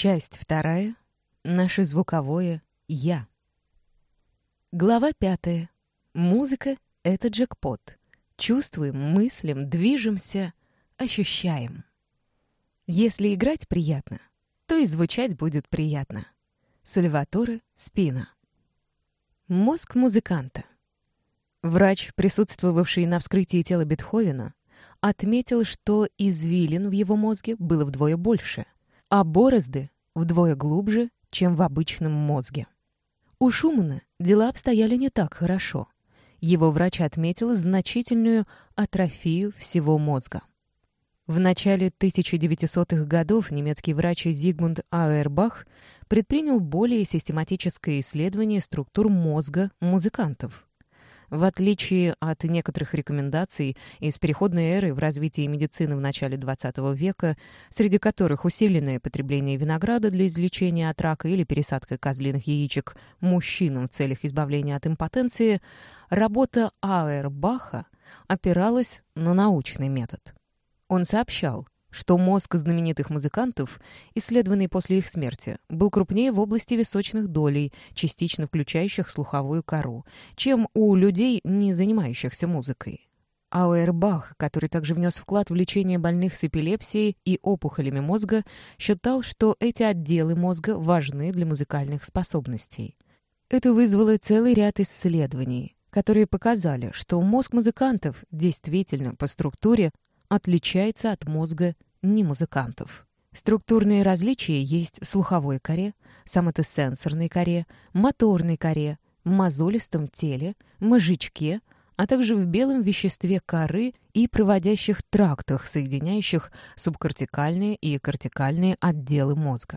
Часть 2. Наше звуковое «Я». Глава 5. Музыка — это джекпот. Чувствуем, мыслим, движемся, ощущаем. Если играть приятно, то и звучать будет приятно. Сальваторе Спина. Мозг музыканта. Врач, присутствовавший на вскрытии тела Бетховена, отметил, что извилин в его мозге было вдвое больше, а борозды вдвое глубже, чем в обычном мозге. У Шумана дела обстояли не так хорошо. Его врач отметил значительную атрофию всего мозга. В начале 1900-х годов немецкий врач Зигмунд Ауэрбах предпринял более систематическое исследование структур мозга музыкантов. В отличие от некоторых рекомендаций из переходной эры в развитии медицины в начале XX века, среди которых усиленное потребление винограда для излечения от рака или пересадка козлиных яичек мужчинам в целях избавления от импотенции, работа Ауэрбаха опиралась на научный метод. Он сообщал, что мозг знаменитых музыкантов, исследованный после их смерти, был крупнее в области височных долей, частично включающих слуховую кору, чем у людей, не занимающихся музыкой. Ауэрбах, который также внес вклад в лечение больных с эпилепсией и опухолями мозга, считал, что эти отделы мозга важны для музыкальных способностей. Это вызвало целый ряд исследований, которые показали, что мозг музыкантов действительно по структуре отличается от мозга немузыкантов. Структурные различия есть в слуховой коре, соматосенсорной коре, моторной коре, мозолистом теле, мозжечке, а также в белом веществе коры и проводящих трактах, соединяющих субкортикальные и кортикальные отделы мозга.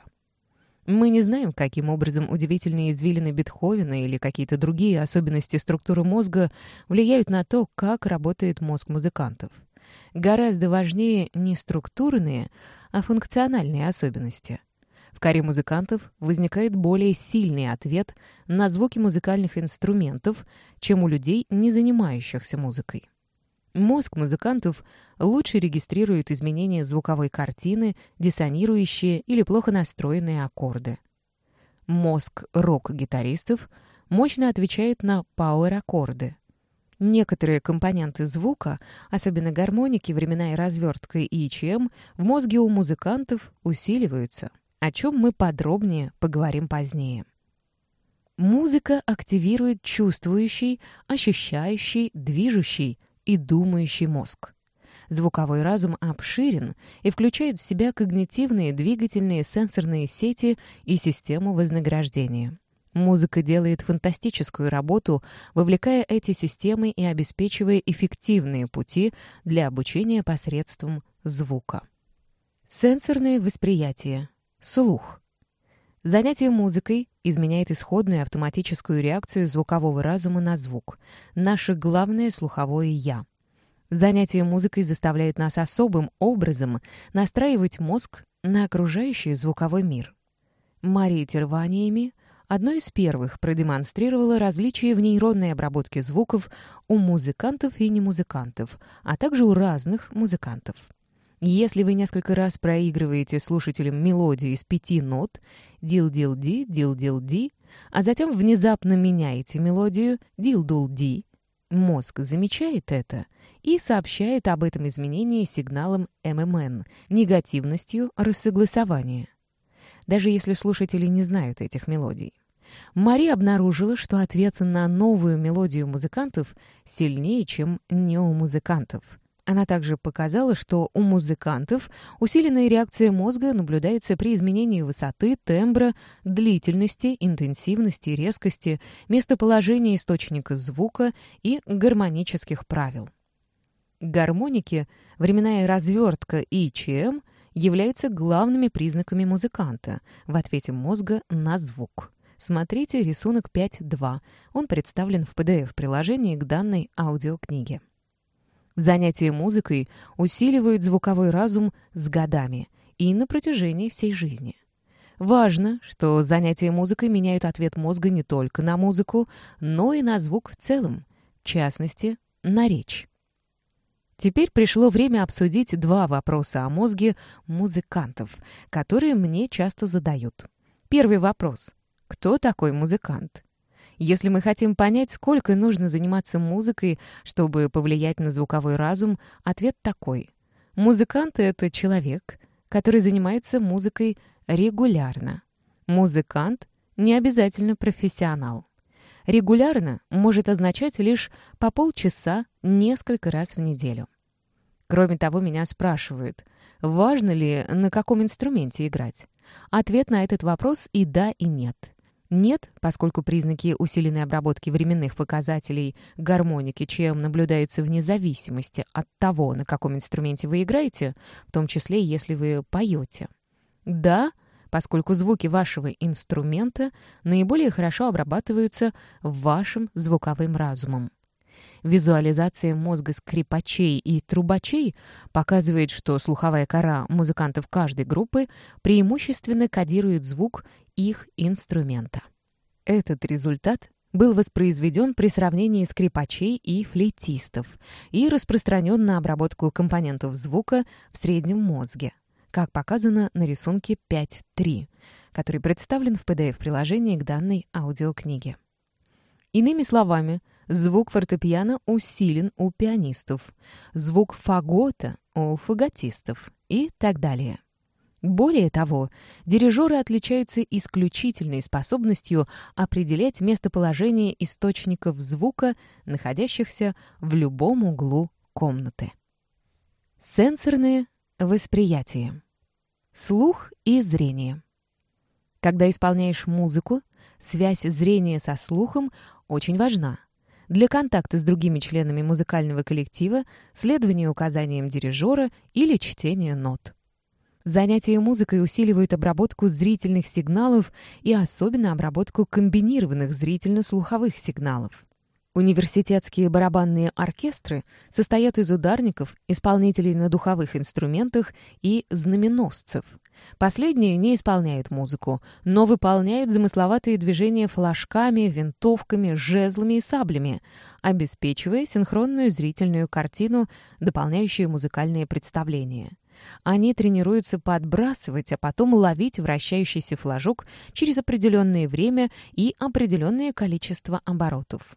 Мы не знаем, каким образом удивительные извилины Бетховена или какие-то другие особенности структуры мозга влияют на то, как работает мозг музыкантов. Гораздо важнее не структурные, а функциональные особенности. В коре музыкантов возникает более сильный ответ на звуки музыкальных инструментов, чем у людей, не занимающихся музыкой. Мозг музыкантов лучше регистрирует изменения звуковой картины, диссонирующие или плохо настроенные аккорды. Мозг рок-гитаристов мощно отвечает на пауэр-аккорды. Некоторые компоненты звука, особенно гармоники, временная развертка и EQM, в мозге у музыкантов усиливаются, о чем мы подробнее поговорим позднее. Музыка активирует чувствующий, ощущающий, движущий и думающий мозг. Звуковой разум обширен и включает в себя когнитивные, двигательные, сенсорные сети и систему вознаграждения. Музыка делает фантастическую работу, вовлекая эти системы и обеспечивая эффективные пути для обучения посредством звука. Сенсорное восприятие. Слух. Занятие музыкой изменяет исходную автоматическую реакцию звукового разума на звук, наше главное слуховое «я». Занятие музыкой заставляет нас особым образом настраивать мозг на окружающий звуковой мир. Мария Терваниями одной из первых продемонстрировала различия в нейронной обработке звуков у музыкантов и немузыкантов, а также у разных музыкантов. Если вы несколько раз проигрываете слушателям мелодию из 5 нот «дил-дил-ди», «дил-дил-ди», а затем внезапно меняете мелодию «дил-дул-ди», мозг замечает это и сообщает об этом изменении сигналом ММН, негативностью рассогласования. Даже если слушатели не знают этих мелодий. Мари обнаружила, что ответ на новую мелодию музыкантов сильнее, чем не у музыкантов. Она также показала, что у музыкантов усиленная реакция мозга наблюдается при изменении высоты, тембра, длительности, интенсивности, резкости, местоположения источника звука и гармонических правил. Гармоники, временная развертка и EQM являются главными признаками музыканта в ответе мозга на звук. Смотрите рисунок 5.2. Он представлен в PDF-приложении к данной аудиокниге. Занятия музыкой усиливают звуковой разум с годами и на протяжении всей жизни. Важно, что занятия музыкой меняют ответ мозга не только на музыку, но и на звук в целом, в частности, на речь. Теперь пришло время обсудить два вопроса о мозге музыкантов, которые мне часто задают. Первый вопрос. Кто такой музыкант? Если мы хотим понять, сколько нужно заниматься музыкой, чтобы повлиять на звуковой разум, ответ такой. Музыкант — это человек, который занимается музыкой регулярно. Музыкант не обязательно профессионал. Регулярно может означать лишь по полчаса несколько раз в неделю. Кроме того, меня спрашивают, важно ли на каком инструменте играть. Ответ на этот вопрос и да, и нет. Нет, поскольку признаки усиленной обработки временных показателей гармоники ЧМ наблюдаются вне зависимости от того, на каком инструменте вы играете, в том числе, если вы поете. Да, поскольку звуки вашего инструмента наиболее хорошо обрабатываются вашим звуковым разумом. Визуализация мозга скрипачей и трубачей показывает, что слуховая кора музыкантов каждой группы преимущественно кодирует звук их инструмента. Этот результат был воспроизведен при сравнении скрипачей и флейтистов и распространен на обработку компонентов звука в среднем мозге, как показано на рисунке 5.3, который представлен в PDF-приложении к данной аудиокниге. Иными словами, звук фортепиано усилен у пианистов, звук фагота у фаготистов и так далее. Более того, дирижеры отличаются исключительной способностью определять местоположение источников звука, находящихся в любом углу комнаты. Сенсорное восприятие. Слух и зрение. Когда исполняешь музыку, связь зрения со слухом очень важна. Для контакта с другими членами музыкального коллектива, следования указаниям дирижера или чтения нот. Занятия музыкой усиливают обработку зрительных сигналов и особенно обработку комбинированных зрительно-слуховых сигналов. Университетские барабанные оркестры состоят из ударников, исполнителей на духовых инструментах и знаменосцев. Последние не исполняют музыку, но выполняют замысловатые движения флажками, винтовками, жезлами и саблями, обеспечивая синхронную зрительную картину, дополняющую музыкальные представления. Они тренируются подбрасывать, а потом ловить вращающийся флажок через определенное время и определенное количество оборотов.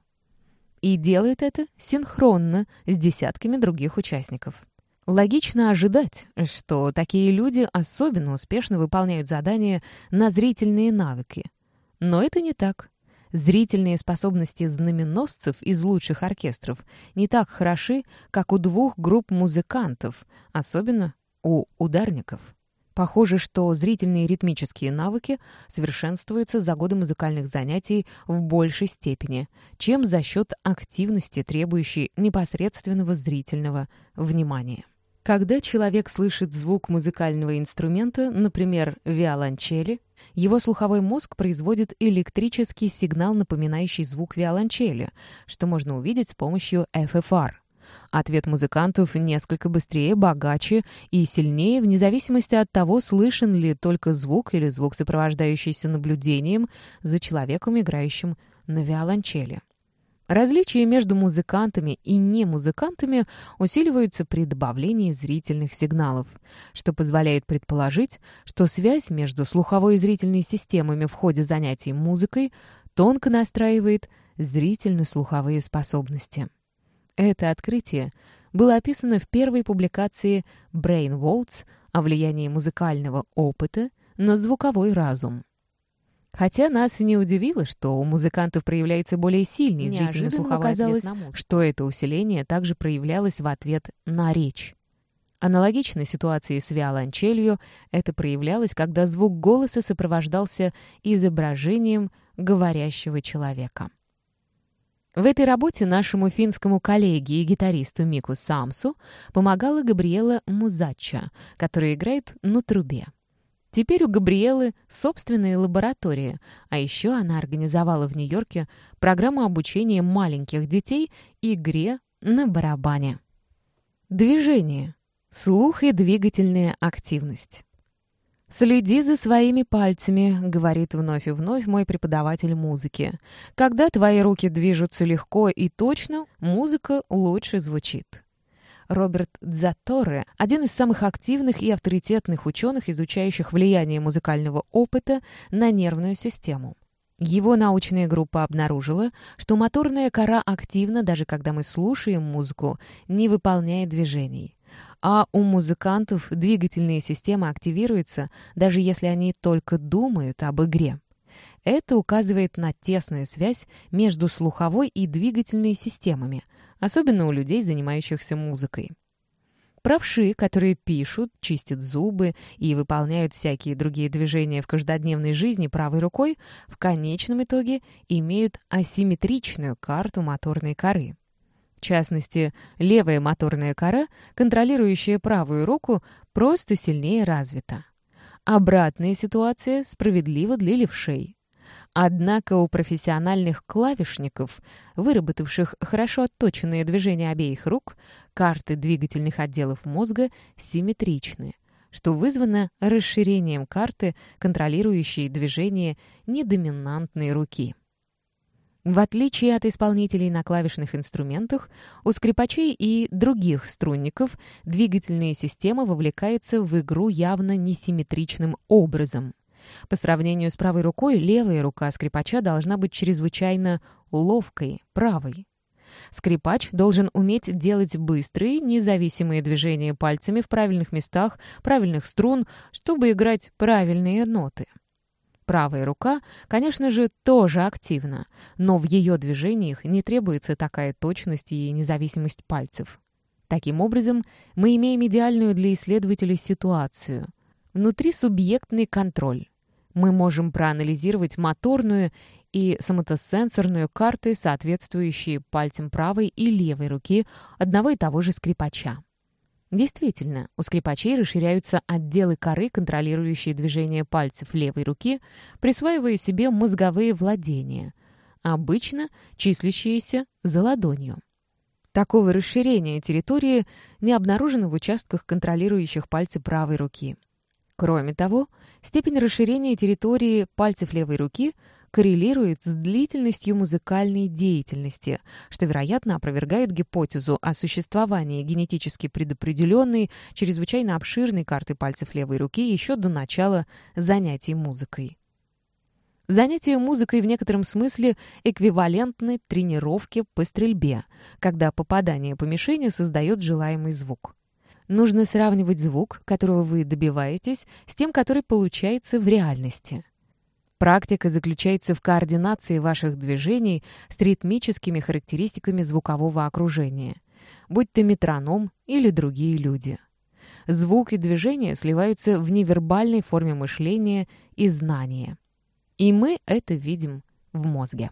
И делают это синхронно с десятками других участников. Логично ожидать, что такие люди особенно успешно выполняют задания на зрительные навыки. Но это не так. Зрительные способности знаменосцев из лучших оркестров не так хороши, как у двух групп музыкантов, особенно у ударников. Похоже, что зрительные ритмические навыки совершенствуются за годы музыкальных занятий в большей степени, чем за счет активности, требующей непосредственного зрительного внимания. Когда человек слышит звук музыкального инструмента, например, виолончели, его слуховой мозг производит электрический сигнал, напоминающий звук виолончели, что можно увидеть с помощью ФФР. Ответ музыкантов несколько быстрее, богаче и сильнее, вне зависимости от того, слышен ли только звук или звук, сопровождающийся наблюдением за человеком, играющим на виолончели. Различия между музыкантами и немузыкантами усиливаются при добавлении зрительных сигналов, что позволяет предположить, что связь между слуховой и зрительной системами в ходе занятий музыкой тонко настраивает зрительно-слуховые способности. Это открытие было описано в первой публикации Brain Waltz о влиянии музыкального опыта на звуковой разум. Хотя нас и не удивило, что у музыкантов проявляется более сильный зрительно-слуховой ответ на музыку, что это усиление также проявлялось в ответ на речь. Аналогичной ситуации с виолончелью это проявлялось, когда звук голоса сопровождался изображением говорящего человека. В этой работе нашему финскому коллеге и гитаристу Мику Самсу помогала Габриэла Музачча, которая играет на трубе. Теперь у Габриэлы собственная лаборатория, а еще она организовала в Нью-Йорке программу обучения маленьких детей игре на барабане. Движение. Слух и двигательная активность. «Следи за своими пальцами», — говорит вновь и вновь мой преподаватель музыки. «Когда твои руки движутся легко и точно, музыка лучше звучит». Роберт Дзаторре — один из самых активных и авторитетных ученых, изучающих влияние музыкального опыта на нервную систему. Его научная группа обнаружила, что моторная кора активна, даже когда мы слушаем музыку, не выполняя движений. А у музыкантов двигательные системы активируются, даже если они только думают об игре. Это указывает на тесную связь между слуховой и двигательной системами, особенно у людей, занимающихся музыкой. Правши, которые пишут, чистят зубы и выполняют всякие другие движения в каждодневной жизни правой рукой, в конечном итоге имеют асимметричную карту моторной коры. В частности, левая моторная кора, контролирующая правую руку, просто сильнее развита. Обратная ситуация справедлива для левшей. Однако у профессиональных клавишников, выработавших хорошо отточенные движения обеих рук, карты двигательных отделов мозга симметричны, что вызвано расширением карты, контролирующей движение недоминантной руки. В отличие от исполнителей на клавишных инструментах, у скрипачей и других струнников двигательные системы вовлекаются в игру явно несимметричным образом. По сравнению с правой рукой, левая рука скрипача должна быть чрезвычайно ловкой, правой. Скрипач должен уметь делать быстрые, независимые движения пальцами в правильных местах, правильных струн, чтобы играть правильные ноты. Правая рука, конечно же, тоже активна, но в ее движениях не требуется такая точность и независимость пальцев. Таким образом, мы имеем идеальную для исследователей ситуацию. Внутрисубъектный контроль. Мы можем проанализировать моторную и соматосенсорную карты, соответствующие пальцам правой и левой руки одного и того же скрипача. Действительно, у скрипачей расширяются отделы коры, контролирующие движение пальцев левой руки, присваивая себе мозговые владения, обычно числящиеся за ладонью. Такого расширения территории не обнаружено в участках, контролирующих пальцы правой руки. Кроме того, степень расширения территории пальцев левой руки коррелирует с длительностью музыкальной деятельности, что, вероятно, опровергает гипотезу о существовании генетически предопределенной, чрезвычайно обширной карты пальцев левой руки еще до начала занятий музыкой. Занятия музыкой в некотором смысле эквивалентны тренировке по стрельбе, когда попадание по мишени создает желаемый звук. Нужно сравнивать звук, которого вы добиваетесь, с тем, который получается в реальности. Практика заключается в координации ваших движений с ритмическими характеристиками звукового окружения, будь то метроном или другие люди. Звук и движения сливаются в невербальной форме мышления и знания. И мы это видим в мозге.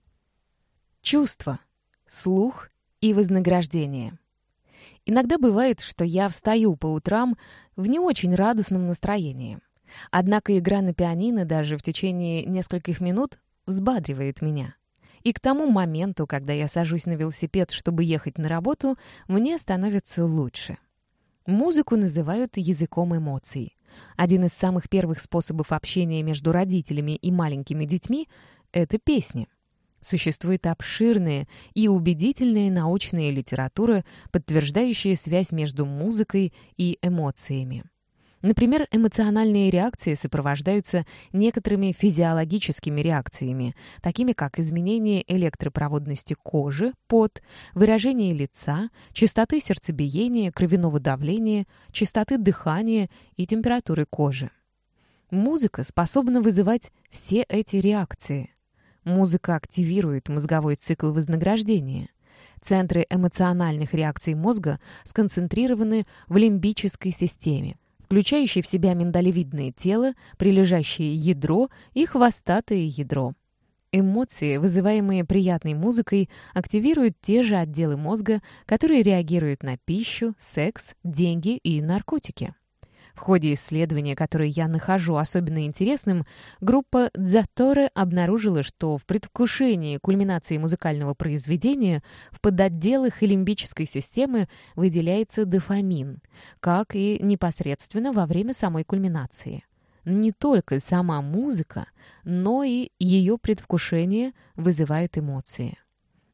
Чувства, слух и вознаграждение. Иногда бывает, что я встаю по утрам в не очень радостном настроении. Однако игра на пианино даже в течение нескольких минут взбадривает меня. И к тому моменту, когда я сажусь на велосипед, чтобы ехать на работу, мне становится лучше. Музыку называют языком эмоций. Один из самых первых способов общения между родителями и маленькими детьми — это песни. Существует обширная и убедительная научная литература, подтверждающая связь между музыкой и эмоциями. Например, эмоциональные реакции сопровождаются некоторыми физиологическими реакциями, такими как изменение электропроводности кожи, пот, выражение лица, частоты сердцебиения, кровяного давления, частоты дыхания и температуры кожи. Музыка способна вызывать все эти реакции. Музыка активирует мозговой цикл вознаграждения. Центры эмоциональных реакций мозга сконцентрированы в лимбической системе, включающей в себя миндалевидное тело, прилежащее ядро и хвостатое ядро. Эмоции, вызываемые приятной музыкой, активируют те же отделы мозга, которые реагируют на пищу, секс, деньги и наркотики. В ходе исследования, которое я нахожу особенно интересным, группа Дзаторре обнаружила, что в предвкушении кульминации музыкального произведения в подотделах лимбической системы выделяется дофамин, как и непосредственно во время самой кульминации. Не только сама музыка, но и ее предвкушение вызывают эмоции.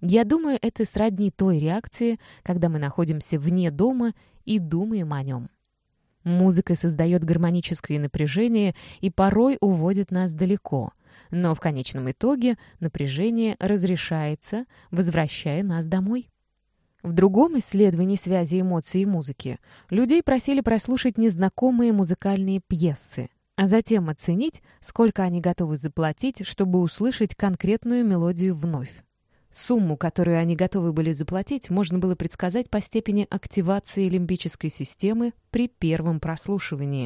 Я думаю, это сродни той реакции, когда мы находимся вне дома и думаем о нем. Музыка создает гармоническое напряжение и порой уводит нас далеко, но в конечном итоге напряжение разрешается, возвращая нас домой. В другом исследовании связи эмоций и музыки людей просили прослушать незнакомые музыкальные пьесы, а затем оценить, сколько они готовы заплатить, чтобы услышать конкретную мелодию вновь. Сумму, которую они готовы были заплатить, можно было предсказать по степени активации лимбической системы при первом прослушивании.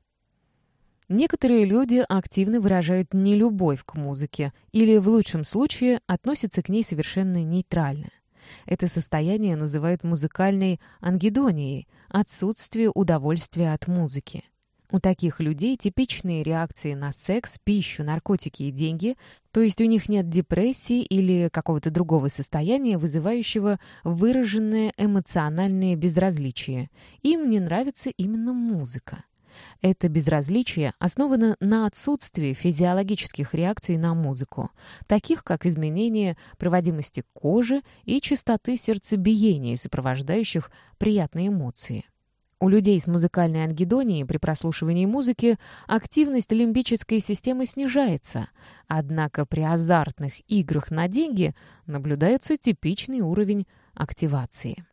Некоторые люди активно выражают нелюбовь к музыке или, в лучшем случае, относятся к ней совершенно нейтрально. Это состояние называют музыкальной ангидонией, отсутствие удовольствия от музыки. У таких людей типичные реакции на секс, пищу, наркотики и деньги, то есть у них нет депрессии или какого-то другого состояния, вызывающего выраженное эмоциональное безразличие. Им не нравится именно музыка. Это безразличие основано на отсутствии физиологических реакций на музыку, таких как изменение проводимости кожи и частоты сердцебиения, сопровождающих приятные эмоции. У людей с музыкальной ангидонией при прослушивании музыки активность лимбической системы снижается, однако при азартных играх на деньги наблюдается типичный уровень активации.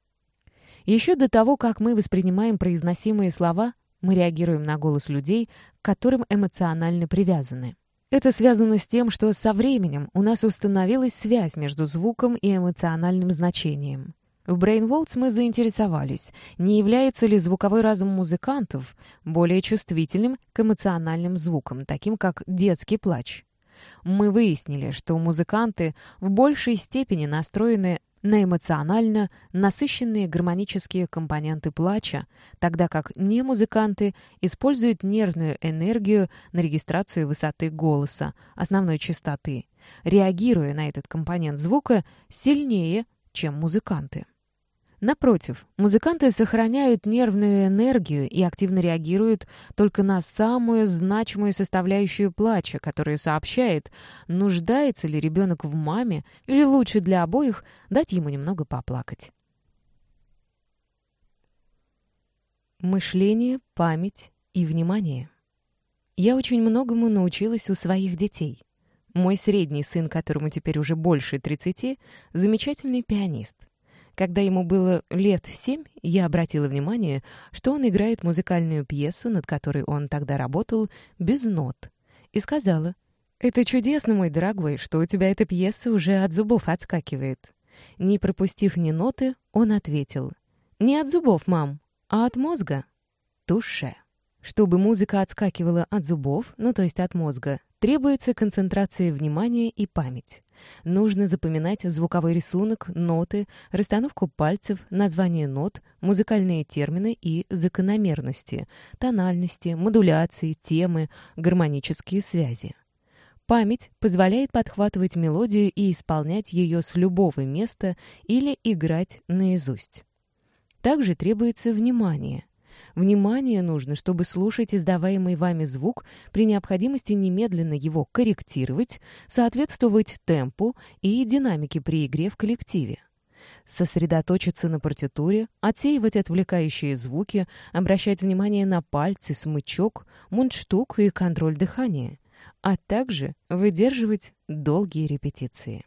Еще до того, как мы воспринимаем произносимые слова, мы реагируем на голос людей, к которым эмоционально привязаны. Это связано с тем, что со временем у нас установилась связь между звуком и эмоциональным значением. В Brainwaltz мы заинтересовались, не является ли звуковой разум музыкантов более чувствительным к эмоциональным звукам, таким как детский плач. Мы выяснили, что музыканты в большей степени настроены на эмоционально насыщенные гармонические компоненты плача, тогда как немузыканты используют нервную энергию на регистрацию высоты голоса, основной частоты, реагируя на этот компонент звука сильнее, чем музыканты. Напротив, музыканты сохраняют нервную энергию и активно реагируют только на самую значимую составляющую плача, которая сообщает, нуждается ли ребенок в маме, или лучше для обоих дать ему немного поплакать. Мышление, память и внимание. Я очень многому научилась у своих детей. Мой средний сын, которому теперь уже больше 30, замечательный пианист. Когда ему было лет 7, я обратила внимание, что он играет музыкальную пьесу, над которой он тогда работал, без нот, и сказала: «Это чудесно, мой дорогой, что у тебя эта пьеса уже от зубов отскакивает». Не пропустив ни ноты, он ответил: «Не от зубов, мам, а от мозга. Туше». Чтобы музыка отскакивала от зубов, то есть от мозга, требуется концентрация внимания и память. Нужно запоминать звуковой рисунок, ноты, расстановку пальцев, название нот, музыкальные термины и закономерности, тональности, модуляции, темы, гармонические связи. Память позволяет подхватывать мелодию и исполнять ее с любого места или играть наизусть. Также требуется внимание. Внимание нужно, чтобы слушать издаваемый вами звук, при необходимости немедленно его корректировать, соответствовать темпу и динамике при игре в коллективе. Сосредоточиться на партитуре, отсеивать отвлекающие звуки, обращать внимание на пальцы, смычок, мундштук и контроль дыхания, а также выдерживать долгие репетиции.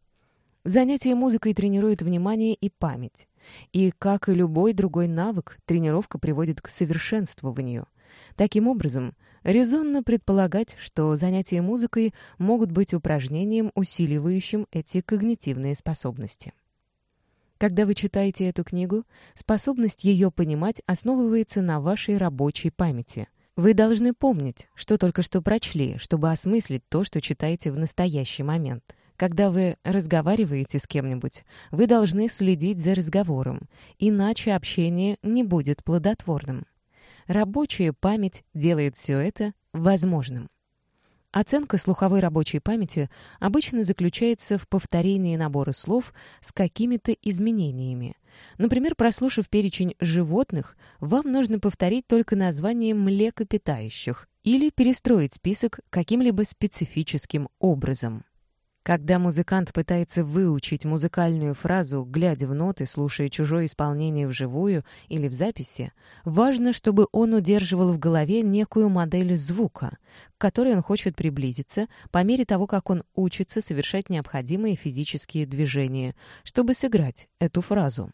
Занятие музыкой тренирует внимание и память. И, как и любой другой навык, тренировка приводит к совершенствованию. Таким образом, резонно предполагать, что занятия музыкой могут быть упражнением, усиливающим эти когнитивные способности. Когда вы читаете эту книгу, способность ее понимать основывается на вашей рабочей памяти. Вы должны помнить, что только что прочли, чтобы осмыслить то, что читаете в настоящий момент. Когда вы разговариваете с кем-нибудь, вы должны следить за разговором, иначе общение не будет плодотворным. Рабочая память делает все это возможным. Оценка слуховой рабочей памяти обычно заключается в повторении набора слов с какими-то изменениями. Например, прослушав перечень животных, вам нужно повторить только название млекопитающих или перестроить список каким-либо специфическим образом. Когда музыкант пытается выучить музыкальную фразу, глядя в ноты, слушая чужое исполнение вживую или в записи, важно, чтобы он удерживал в голове некую модель звука, к которой он хочет приблизиться по мере того, как он учится совершать необходимые физические движения, чтобы сыграть эту фразу.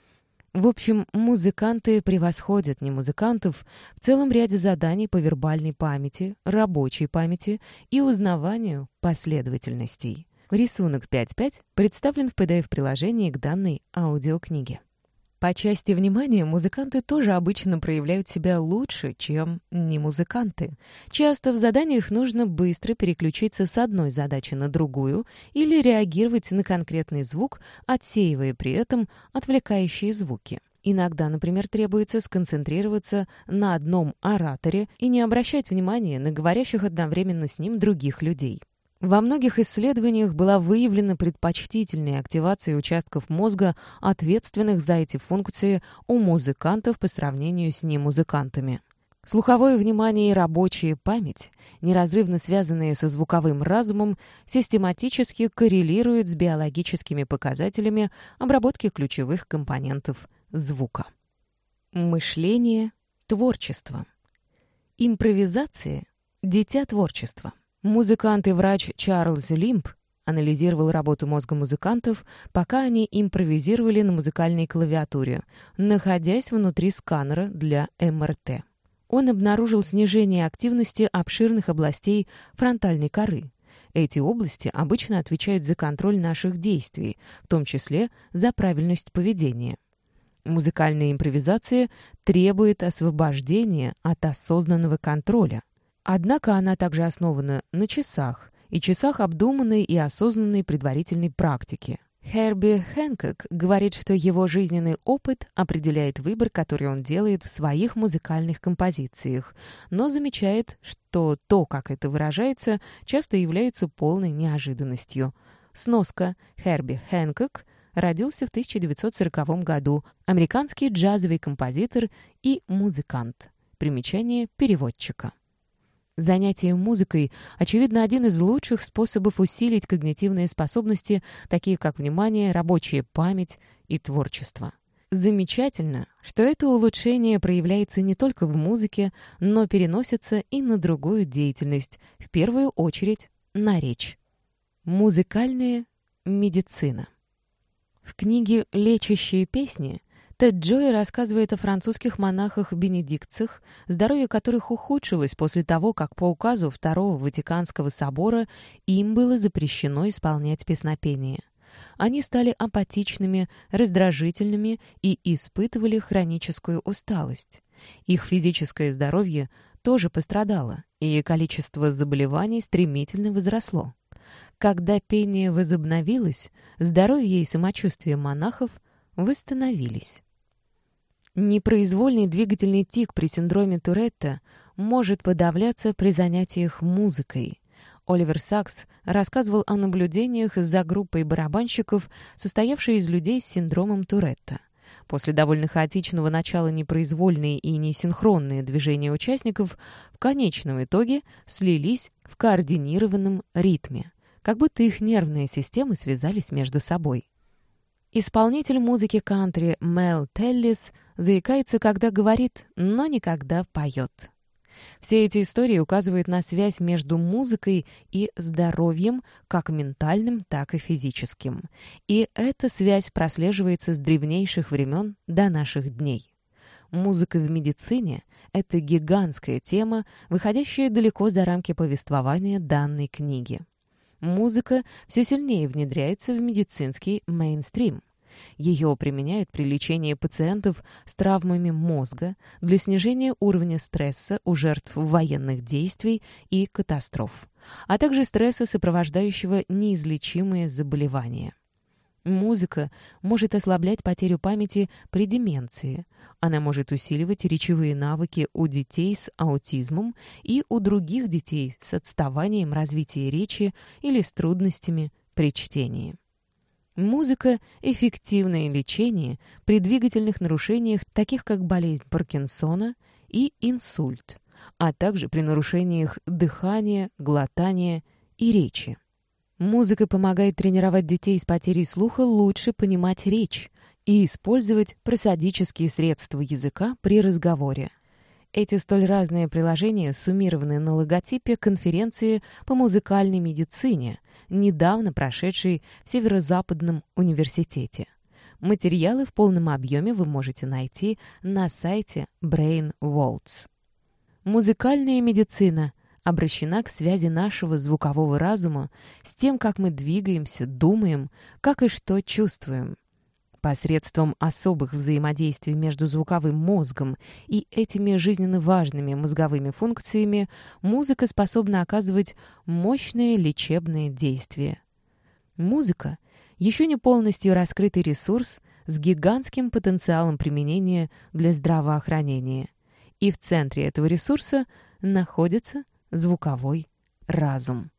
В общем, музыканты превосходят немузыкантов в целом ряде заданий по вербальной памяти, рабочей памяти и узнаванию последовательностей. Рисунок 5.5 представлен в PDF-приложении к данной аудиокниге. По части внимания музыканты тоже обычно проявляют себя лучше, чем немузыканты. Часто в заданиях нужно быстро переключиться с одной задачи на другую или реагировать на конкретный звук, отсеивая при этом отвлекающие звуки. Иногда, например, требуется сконцентрироваться на одном ораторе и не обращать внимания на говорящих одновременно с ним других людей. Во многих исследованиях была выявлена предпочтительная активация участков мозга, ответственных за эти функции, у музыкантов по сравнению с немузыкантами. Слуховое внимание и рабочая память, неразрывно связанные со звуковым разумом, систематически коррелируют с биологическими показателями обработки ключевых компонентов звука. Мышление, творчество. Импровизация – дитя творчества. Музыкант и врач Чарльз Лимб анализировал работу мозга музыкантов, пока они импровизировали на музыкальной клавиатуре, находясь внутри сканера для МРТ. Он обнаружил снижение активности обширных областей фронтальной коры. Эти области обычно отвечают за контроль наших действий, в том числе за правильность поведения. Музыкальная импровизация требует освобождения от осознанного контроля. Однако она также основана на часах, и часах обдуманной и осознанной предварительной практики. Херби Хэнкок говорит, что его жизненный опыт определяет выбор, который он делает в своих музыкальных композициях, но замечает, что то, как это выражается, часто является полной неожиданностью. Сноска. Херби Хэнкок родился в 1940 году, американский джазовый композитор и музыкант. Примечание переводчика. Занятие музыкой, очевидно, один из лучших способов усилить когнитивные способности, такие как внимание, рабочая память и творчество. Замечательно, что это улучшение проявляется не только в музыке, но переносится и на другую деятельность, в первую очередь на речь. Музыкальная медицина. В книге «Лечащие песни» Тед Джой рассказывает о французских монахах-бенедиктцах, здоровье которых ухудшилось после того, как по указу Второго Ватиканского собора им было запрещено исполнять песнопение. Они стали апатичными, раздражительными и испытывали хроническую усталость. Их физическое здоровье тоже пострадало, и количество заболеваний стремительно возросло. Когда пение возобновилось, здоровье и самочувствие монахов восстановились. Непроизвольный двигательный тик при синдроме Туретта может подавляться при занятиях музыкой. Оливер Сакс рассказывал о наблюдениях за группой барабанщиков, состоявшей из людей с синдромом Туретта. После довольно хаотичного начала непроизвольные и несинхронные движения участников в конечном итоге слились в координированном ритме, как будто их нервные системы связались между собой. Исполнитель музыки кантри Мел Теллис заикается, когда говорит, но никогда поет. Все эти истории указывают на связь между музыкой и здоровьем, как ментальным, так и физическим. И эта связь прослеживается с древнейших времен до наших дней. Музыка в медицине — это гигантская тема, выходящая далеко за рамки повествования данной книги. Музыка все сильнее внедряется в медицинский мейнстрим. Ее применяют при лечении пациентов с травмами мозга для снижения уровня стресса у жертв военных действий и катастроф, а также стресса, сопровождающего неизлечимые заболевания. Музыка может ослаблять потерю памяти при деменции. Она может усиливать речевые навыки у детей с аутизмом и у других детей с отставанием развития речи или с трудностями при чтении. Музыка – эффективное лечение при двигательных нарушениях, таких как болезнь Паркинсона и инсульт, а также при нарушениях дыхания, глотания и речи. Музыка помогает тренировать детей с потерей слуха лучше понимать речь и использовать просодические средства языка при разговоре. Эти столь разные приложения суммированы на логотипе конференции по музыкальной медицине, недавно прошедшей в Северо-Западном университете. Материалы в полном объеме вы можете найти на сайте Brain Waltz. Музыкальная медицина обращена к связи нашего звукового разума с тем, как мы двигаемся, думаем, как и что чувствуем. Посредством особых взаимодействий между звуковым мозгом и этими жизненно важными мозговыми функциями музыка способна оказывать мощное лечебное действие. Музыка — еще не полностью раскрытый ресурс с гигантским потенциалом применения для здравоохранения. И в центре этого ресурса находится звуковой разум.